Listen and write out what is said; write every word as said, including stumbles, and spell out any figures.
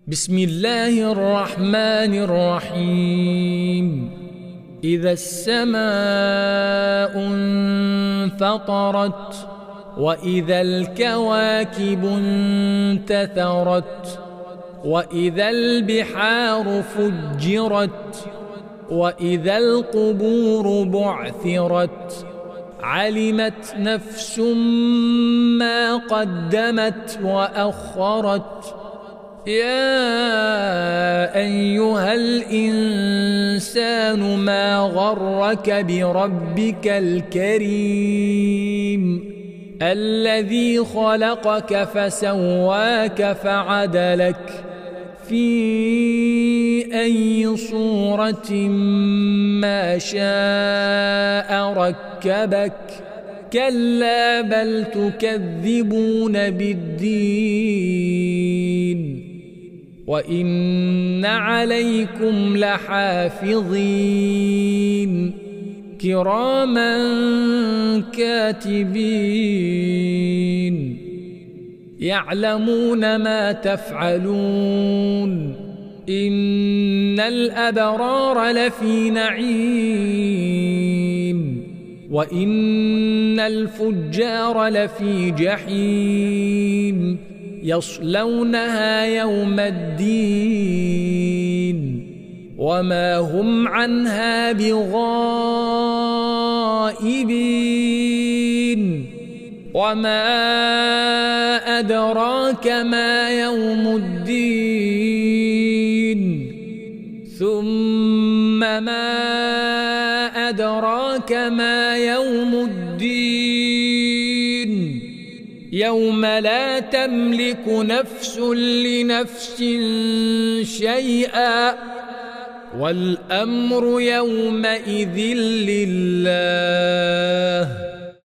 بسم الله الرحمن الرحيم. إذا السماء انفطرت وإذا الكواكب انتثرت وإذا البحار فجرت وإذا القبور بعثرت علمت نفس ما قدمت وأخرت. يا أيها الإنسان ما غرك بربك الكريم الذي خلقك فسواك فعدلك في أي صورة ما شاء ركبك. كلا بل تكذبون بالدين وإن عليكم لحافظين كراما كاتبين يعلمون ما تفعلون. إن الأبرار لفي نعيم وإن الفجار لفي جحيم يصلونها يوم الدين وما هم عنها بغائبين. وما أدراك ما يوم الدين ثم ما أدراك ما يوم الدين يوم لا تملك نفس لنفس شيئا والأمر يومئذ لله.